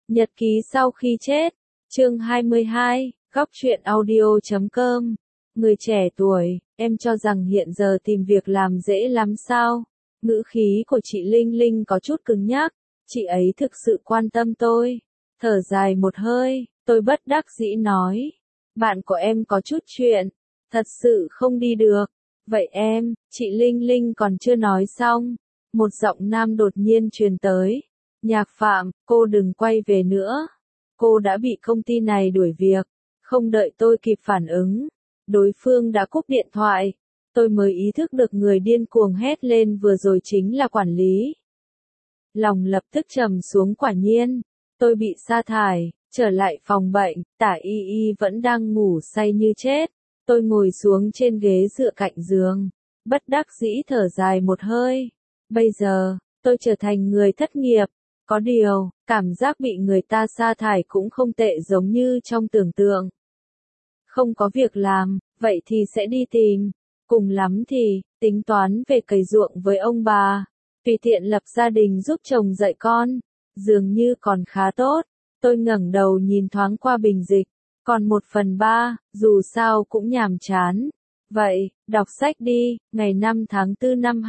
Nhật ký sau khi chết, chương 22, góc truyện audio.com. Người trẻ tuổi, em cho rằng hiện giờ tìm việc làm dễ lắm sao? Ngữ khí của chị Linh Linh có chút cứng nhắc, chị ấy thực sự quan tâm tôi. Thở dài một hơi, tôi bất đắc dĩ nói. Bạn của em có chút chuyện, thật sự không đi được. Vậy em, chị Linh Linh còn chưa nói xong. Một giọng nam đột nhiên truyền tới. Nhạc Phạm, cô đừng quay về nữa. Cô đã bị công ty này đuổi việc. Không đợi tôi kịp phản ứng, đối phương đã cúp điện thoại. Tôi mới ý thức được người điên cuồng hét lên vừa rồi chính là quản lý. Lòng lập tức trầm xuống, quả nhiên. Tôi bị sa thải, trở lại phòng bệnh, Tả Y Y vẫn đang ngủ say như chết. Tôi ngồi xuống trên ghế dựa cạnh giường, bất đắc dĩ thở dài một hơi. Bây giờ, tôi trở thành người thất nghiệp. Có điều, cảm giác bị người ta sa thải cũng không tệ giống như trong tưởng tượng. Không có việc làm, vậy thì sẽ đi tìm. Cùng lắm thì, tính toán về cày ruộng với ông bà. Tùy tiện lập gia đình giúp chồng dạy con. Dường như còn khá tốt. Tôi ngẩng đầu nhìn thoáng qua bình dịch. Còn 1/3, dù sao cũng nhàm chán. Vậy, đọc sách đi. Ngày 5 tháng 4 năm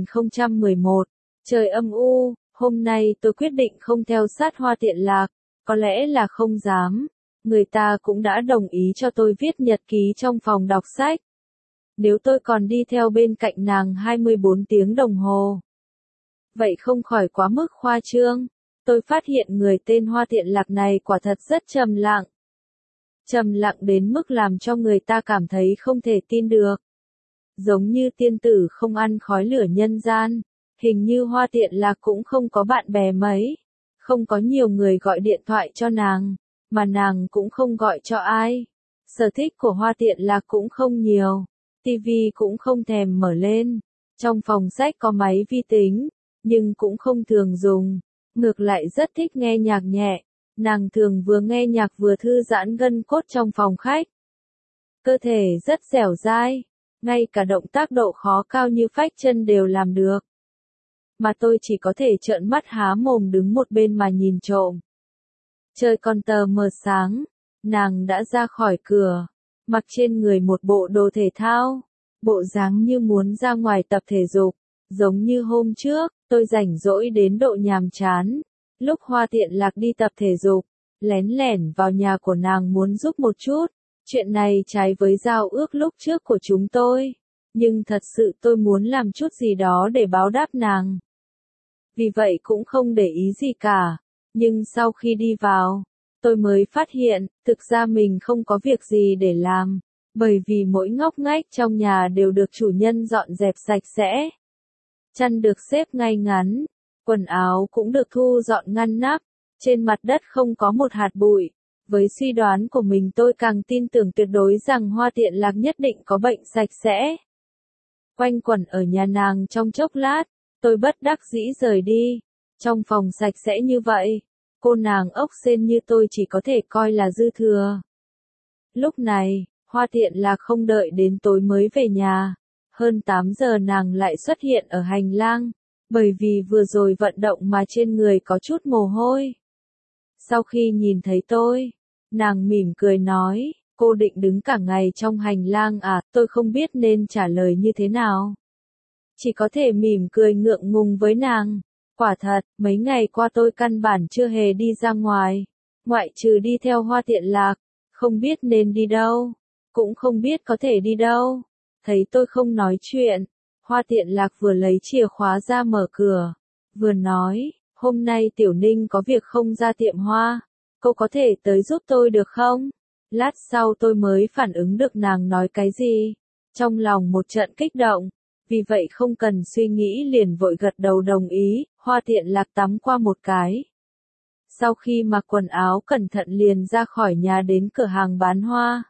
2011. Trời âm u. Hôm nay tôi quyết định không theo sát Hoa Tiện Lạc. Có lẽ là không dám. Người ta cũng đã đồng ý cho tôi viết nhật ký trong phòng đọc sách. Nếu tôi còn đi theo bên cạnh nàng 24 tiếng đồng hồ, vậy không khỏi quá mức khoa trương. Tôi phát hiện người tên Hoa Tiện Lạc này quả thật rất trầm lặng. Trầm lặng đến mức làm cho người ta cảm thấy không thể tin được. Giống như tiên tử không ăn khói lửa nhân gian. Hình như Hoa Tiện Lạc cũng không có bạn bè mấy. Không có nhiều người gọi điện thoại cho nàng, mà nàng cũng không gọi cho ai. Sở thích của Hoa Tiện Lạc cũng không nhiều. TV cũng không thèm mở lên. Trong phòng sách có máy vi tính, nhưng cũng không thường dùng. Ngược lại rất thích nghe nhạc nhẹ. Nàng thường vừa nghe nhạc vừa thư giãn gân cốt trong phòng khách. Cơ thể rất dẻo dai, ngay cả động tác độ khó cao như phách chân đều làm được. Mà tôi chỉ có thể trợn mắt há mồm đứng một bên mà nhìn trộm. Trời còn tờ mờ sáng, nàng đã ra khỏi cửa, mặc trên người một bộ đồ thể thao, bộ dáng như muốn ra ngoài tập thể dục. Giống như hôm trước, tôi rảnh rỗi đến độ nhàm chán. Lúc Hoa Tiện Lạc đi tập thể dục, lén lẻn vào nhà của nàng muốn giúp một chút. Chuyện này trái với giao ước lúc trước của chúng tôi. Nhưng thật sự tôi muốn làm chút gì đó để báo đáp nàng. Vì vậy cũng không để ý gì cả. Nhưng sau khi đi vào, tôi mới phát hiện, thực ra mình không có việc gì để làm. Bởi vì mỗi ngóc ngách trong nhà đều được chủ nhân dọn dẹp sạch sẽ. Chăn được xếp ngay ngắn, quần áo cũng được thu dọn ngăn nắp, trên mặt đất không có một hạt bụi. Với suy đoán của mình tôi càng tin tưởng tuyệt đối rằng Hoa Tiện Lạc nhất định có bệnh sạch sẽ. Quanh quẩn ở nhà nàng trong chốc lát, tôi bất đắc dĩ rời đi. Trong phòng sạch sẽ như vậy, cô nàng ốc sên như tôi chỉ có thể coi là dư thừa. Lúc này, Hoa Tiện Lạc không đợi đến tối mới về nhà. Hơn 8 giờ nàng lại xuất hiện ở hành lang, bởi vì vừa rồi vận động mà trên người có chút mồ hôi. Sau khi nhìn thấy tôi, nàng mỉm cười nói, cô định đứng cả ngày trong hành lang à? Tôi không biết nên trả lời như thế nào. Chỉ có thể mỉm cười ngượng ngùng với nàng. Quả thật, mấy ngày qua tôi căn bản chưa hề đi ra ngoài, ngoại trừ đi theo Hoa Tiện Lạc, không biết nên đi đâu, cũng không biết có thể đi đâu. Thấy tôi không nói chuyện, Hoa Tiện Lạc vừa lấy chìa khóa ra mở cửa, vừa nói, hôm nay Tiểu Ninh có việc không ra tiệm hoa, cô có thể tới giúp tôi được không? Lát sau tôi mới phản ứng được nàng nói cái gì, trong lòng một trận kích động, vì vậy không cần suy nghĩ liền vội gật đầu đồng ý. Hoa Tiện Lạc tắm qua một cái. Sau khi mặc quần áo cẩn thận liền ra khỏi nhà đến cửa hàng bán hoa.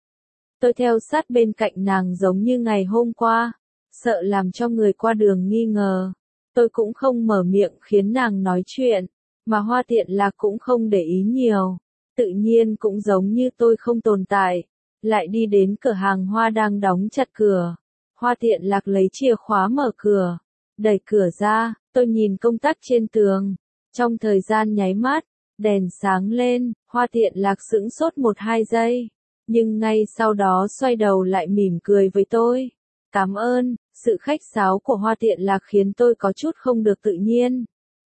Tôi theo sát bên cạnh nàng giống như ngày hôm qua, sợ làm cho người qua đường nghi ngờ. Tôi cũng không mở miệng khiến nàng nói chuyện, mà Hoa Tiện Lạc cũng không để ý nhiều. Tự nhiên cũng giống như tôi không tồn tại, lại đi đến cửa hàng hoa đang đóng chặt cửa. Hoa Tiện Lạc lấy chìa khóa mở cửa, đẩy cửa ra, tôi nhìn công tắc trên tường. Trong thời gian nháy mắt, Đèn sáng lên, Hoa Tiện Lạc sững sốt 1-2 giây, nhưng ngay sau đó xoay đầu lại mỉm cười với tôi. Cảm ơn, sự khách sáo của Hoa Tiện Lạc khiến tôi có chút không được tự nhiên.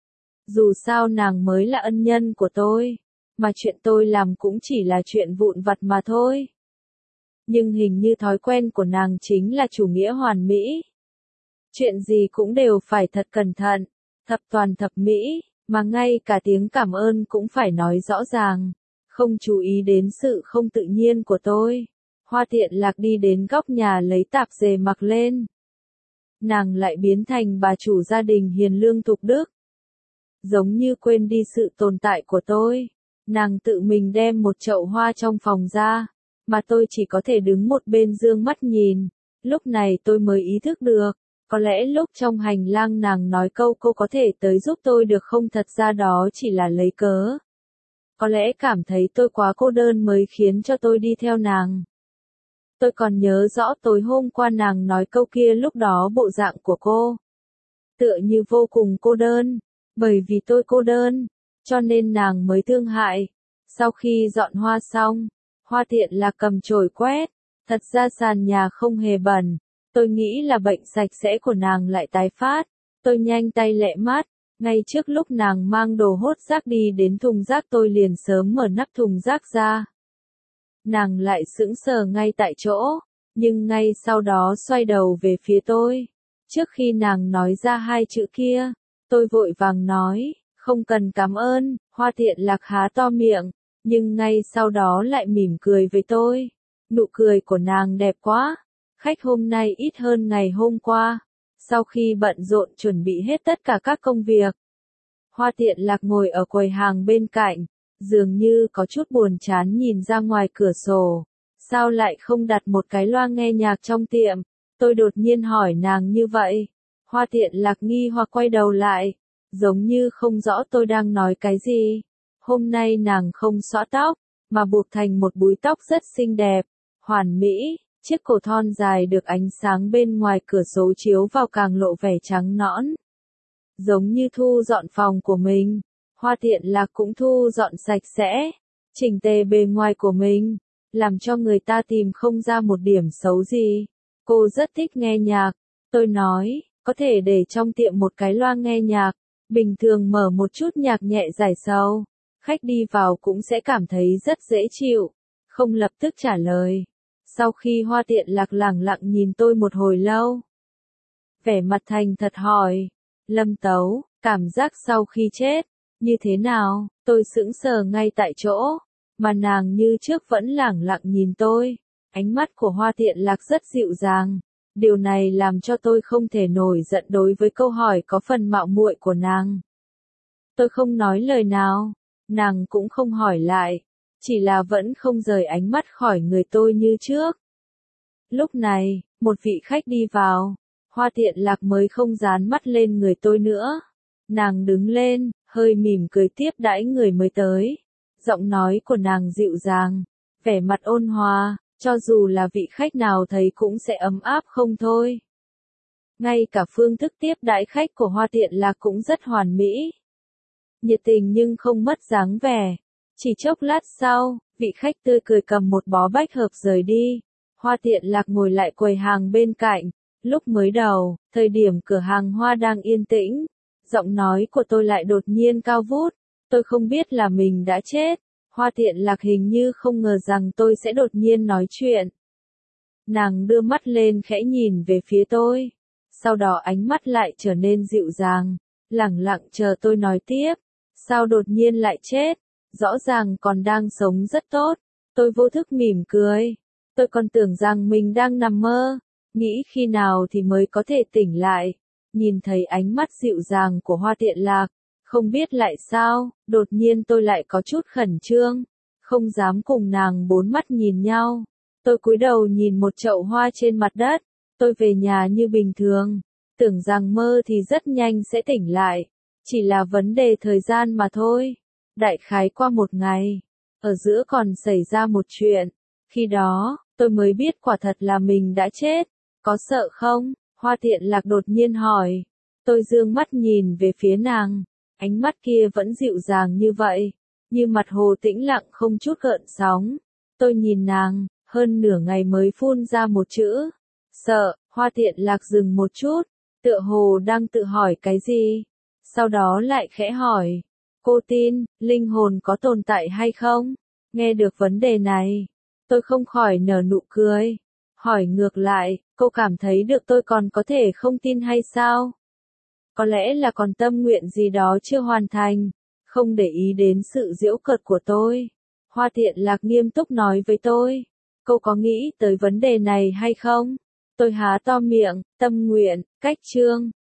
Dù sao nàng mới là ân nhân của tôi, mà chuyện tôi làm cũng chỉ là chuyện vụn vặt mà thôi. Nhưng hình như thói quen của nàng chính là chủ nghĩa hoàn mỹ. Chuyện gì cũng đều phải thật cẩn thận, thập toàn thập mỹ, mà ngay cả tiếng cảm ơn cũng phải nói rõ ràng, không chú ý đến sự không tự nhiên của tôi. Hoa Tiện Lạc đi đến góc nhà lấy tạp dề mặc lên. Nàng lại biến thành bà chủ gia đình hiền lương thục đức. Giống như quên đi sự tồn tại của tôi. Nàng tự mình đem một chậu hoa trong phòng ra, mà tôi chỉ có thể đứng một bên dương mắt nhìn. Lúc này tôi mới ý thức được, có lẽ lúc trong hành lang nàng nói câu cô có thể tới giúp tôi được không, thật ra đó chỉ là lấy cớ. Có lẽ cảm thấy tôi quá cô đơn mới khiến cho tôi đi theo nàng. Tôi còn nhớ rõ tối hôm qua nàng nói câu kia, lúc đó bộ dạng của cô tựa như vô cùng cô đơn, bởi vì tôi cô đơn, cho nên nàng mới thương hại. Sau khi dọn hoa xong, Hoa Tiện Lạc cầm chổi quét, thật ra sàn nhà không hề bẩn, tôi nghĩ là bệnh sạch sẽ của nàng lại tái phát. Tôi nhanh tay lẹ mắt, ngay trước lúc nàng mang đồ hốt rác đi đến thùng rác tôi liền sớm mở nắp thùng rác ra. Nàng lại sững sờ ngay tại chỗ, nhưng ngay sau đó xoay đầu về phía tôi. Trước khi nàng nói ra 2 chữ kia, tôi vội vàng nói, không cần cảm ơn. Hoa Tiện Lạc há to miệng, nhưng ngay sau đó lại mỉm cười với tôi. Nụ cười của nàng đẹp quá. Khách hôm nay ít hơn ngày hôm qua. Sau khi bận rộn chuẩn bị hết tất cả các công việc, Hoa Tiện Lạc ngồi ở quầy hàng bên cạnh, dường như có chút buồn chán nhìn ra ngoài cửa sổ. Sao lại không đặt một cái loa nghe nhạc trong tiệm? Tôi đột nhiên hỏi nàng như vậy. Hoa Tiện Lạc nghi hoặc quay đầu lại, giống như không rõ tôi đang nói cái gì. Hôm nay nàng không xõa tóc, mà buộc thành một búi tóc rất xinh đẹp, hoàn mỹ. Chiếc cổ thon dài được ánh sáng bên ngoài cửa sổ chiếu vào càng lộ vẻ trắng nõn. Giống như thu dọn phòng của mình, Hoa Tiện Lạc cũng thu dọn sạch sẽ, chỉnh tề bề ngoài của mình, làm cho người ta tìm không ra một điểm xấu gì. Cô rất thích nghe nhạc, tôi nói, có thể để trong tiệm một cái loa nghe nhạc, bình thường mở một chút nhạc nhẹ giải sầu, khách đi vào cũng sẽ cảm thấy rất dễ chịu. Không lập tức trả lời. Sau khi Hoa Tiện Lạc lẳng lặng nhìn tôi một hồi lâu, vẻ mặt thành thật hỏi, Lâm Tấu, cảm giác sau khi chết, như thế nào? Tôi sững sờ ngay tại chỗ, mà nàng như trước vẫn lẳng lặng nhìn tôi. Ánh mắt của Hoa Tiện Lạc rất dịu dàng. Điều này làm cho tôi không thể nổi giận đối với câu hỏi có phần mạo muội của nàng. Tôi không nói lời nào, nàng cũng không hỏi lại, chỉ là vẫn không rời ánh mắt khỏi người tôi như trước. Lúc này, một vị khách đi vào, Hoa Tiện Lạc mới không dán mắt lên người tôi nữa. Nàng đứng lên, hơi mỉm cười tiếp đãi người mới tới. Giọng nói của nàng dịu dàng, vẻ mặt ôn hòa, cho dù là vị khách nào thấy cũng sẽ ấm áp không thôi. Ngay cả phương thức tiếp đãi khách của Hoa Tiện Lạc cũng rất hoàn mỹ. Nhiệt tình nhưng không mất dáng vẻ. Chỉ chốc lát sau, vị khách tươi cười cầm một bó bách hợp rời đi. Hoa Tiện Lạc ngồi lại quầy hàng bên cạnh. Lúc mới đầu, thời điểm cửa hàng hoa đang yên tĩnh, giọng nói của tôi lại đột nhiên cao vút. Tôi không biết là mình đã chết. Hoa Tiện Lạc hình như không ngờ rằng tôi sẽ đột nhiên nói chuyện. Nàng đưa mắt lên khẽ nhìn về phía tôi. Sau đó ánh mắt lại trở nên dịu dàng, lẳng lặng chờ tôi nói tiếp. Sao đột nhiên lại chết? Rõ ràng còn đang sống rất tốt. Tôi vô thức mỉm cười. Tôi còn tưởng rằng mình đang nằm mơ. Nghĩ khi nào thì mới có thể tỉnh lại. Nhìn thấy ánh mắt dịu dàng của Hoa Tiện Lạc. Không biết lại sao, đột nhiên tôi lại có chút khẩn trương. Không dám cùng nàng bốn mắt nhìn nhau. Tôi cúi đầu nhìn một chậu hoa trên mặt đất. Tôi về nhà như bình thường. Tưởng rằng mơ thì rất nhanh sẽ tỉnh lại. Chỉ là vấn đề thời gian mà thôi. Đại khái qua một ngày, ở giữa còn xảy ra một chuyện. Khi đó, tôi mới biết quả thật là mình đã chết. Có sợ không? Hoa Tiện Lạc đột nhiên hỏi. Tôi dương mắt nhìn về phía nàng. Ánh mắt kia vẫn dịu dàng như vậy. như mặt hồ tĩnh lặng không chút gợn sóng. Tôi nhìn nàng, hơn nửa ngày mới phun ra một chữ. Sợ. Hoa Tiện Lạc dừng một chút, tựa hồ đang tự hỏi cái gì. Sau đó lại khẽ hỏi. Cô tin, linh hồn có tồn tại hay không? Nghe được vấn đề này, tôi không khỏi nở nụ cười. Hỏi ngược lại, cô cảm thấy được tôi còn có thể không tin hay sao? Có lẽ là còn tâm nguyện gì đó chưa hoàn thành, không để ý đến sự giễu cợt của tôi. Hoa Tiện Lạc nghiêm túc nói với tôi. Cô có nghĩ tới vấn đề này hay không? Tôi há to miệng, tâm nguyện, cách chương.